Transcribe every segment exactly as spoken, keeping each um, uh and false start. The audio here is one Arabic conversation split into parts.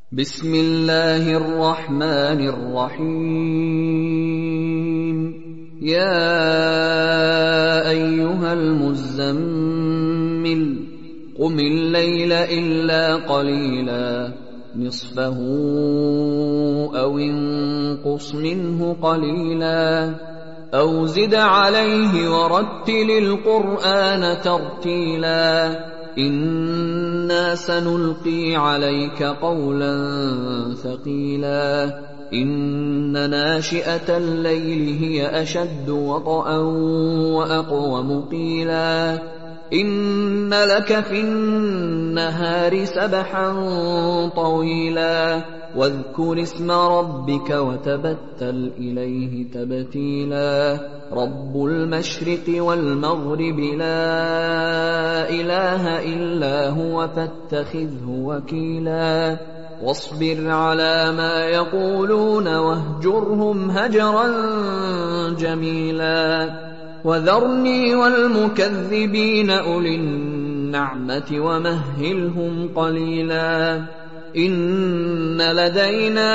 بسم الله الرحمن الرحيم يا أيها المزمل قم الليل إلا قليلا نصفه أو انقص منه قليلا أو زد عليه ورتل القرآن ترتيلا إنا سنلقي عليك قولا ثقيلا إن ناشئة الليل هي أشد وطئا وأقوم قيلا إن لك في النهار سبحا طويلا واذكر اسم ربك وتبتل إليه تبتيلا رب المشرق والمغرب لا إله إلا هو فاتخذه وكيلا واصبر على ما يقولون واهجرهم هجرا جميلا وذرني والمكذبين أولي النعمة ومهلهم قليلا إن لدينا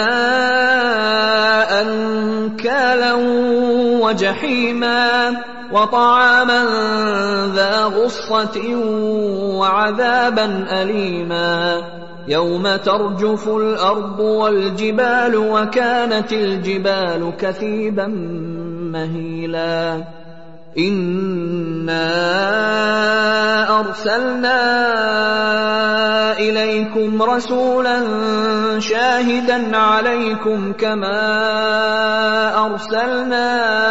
أنكالا وجحيما وطعاما ذا غصة وعذابا أليما يوم ترجف الأرض والجبال وكانت الجبال كثيبا مهيلا إنا أرسلنا إليكم رسولا شاهدا عليكم كما أرسلنا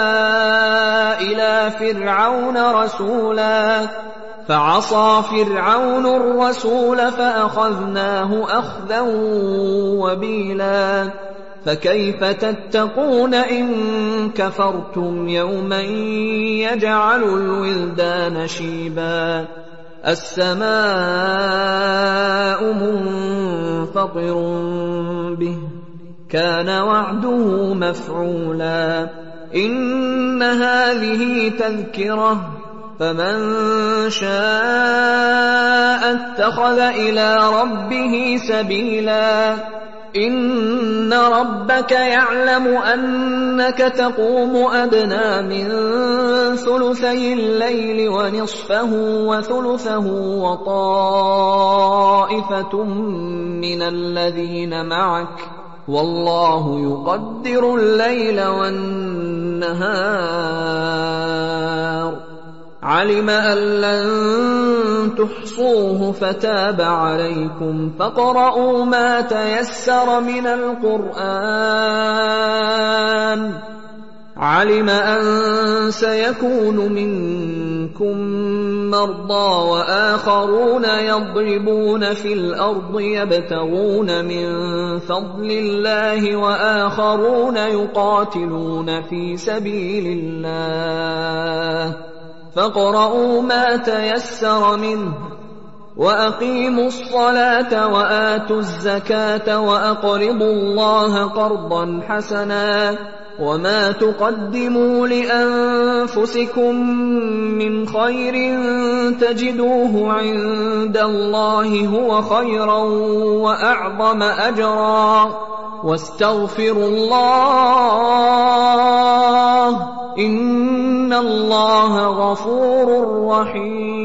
إلى فرعون رسولا فعصى فرعون الرسول فأخذناه أخذا وبيلا فكيف تتقون إن كفرتم يوما يجعل الولدان شيبا السماء منفطر به كان وعده مفعولا إن هذه تذكرة فمن شاء اتخذ إلى ربه سبيلا إن ربك يعلم أنك تقوم أدنى من ثلثي الليل ونصفه وثلثه وطائفة من الذين معك والله يقدر الليل والنهار علم أن لن تحصوه فتاب عليكم فاقرؤوا ما تيسر من القرآن علم أن سيكون منكم مرضى وآخرون يضربون في الأرض يبتغون من فضل الله وآخرون يقاتلون في سبيل الله فاقرؤوا ما تيسر منه وأقيموا الصلاة وآتوا الزكاة وأقرضوا الله قرضا حسنا وما تقدموا لأنفسكم من خير تجدوه عند الله هو خيرا وأعظم أجرا واستغفروا الله إن الله غفور رحيم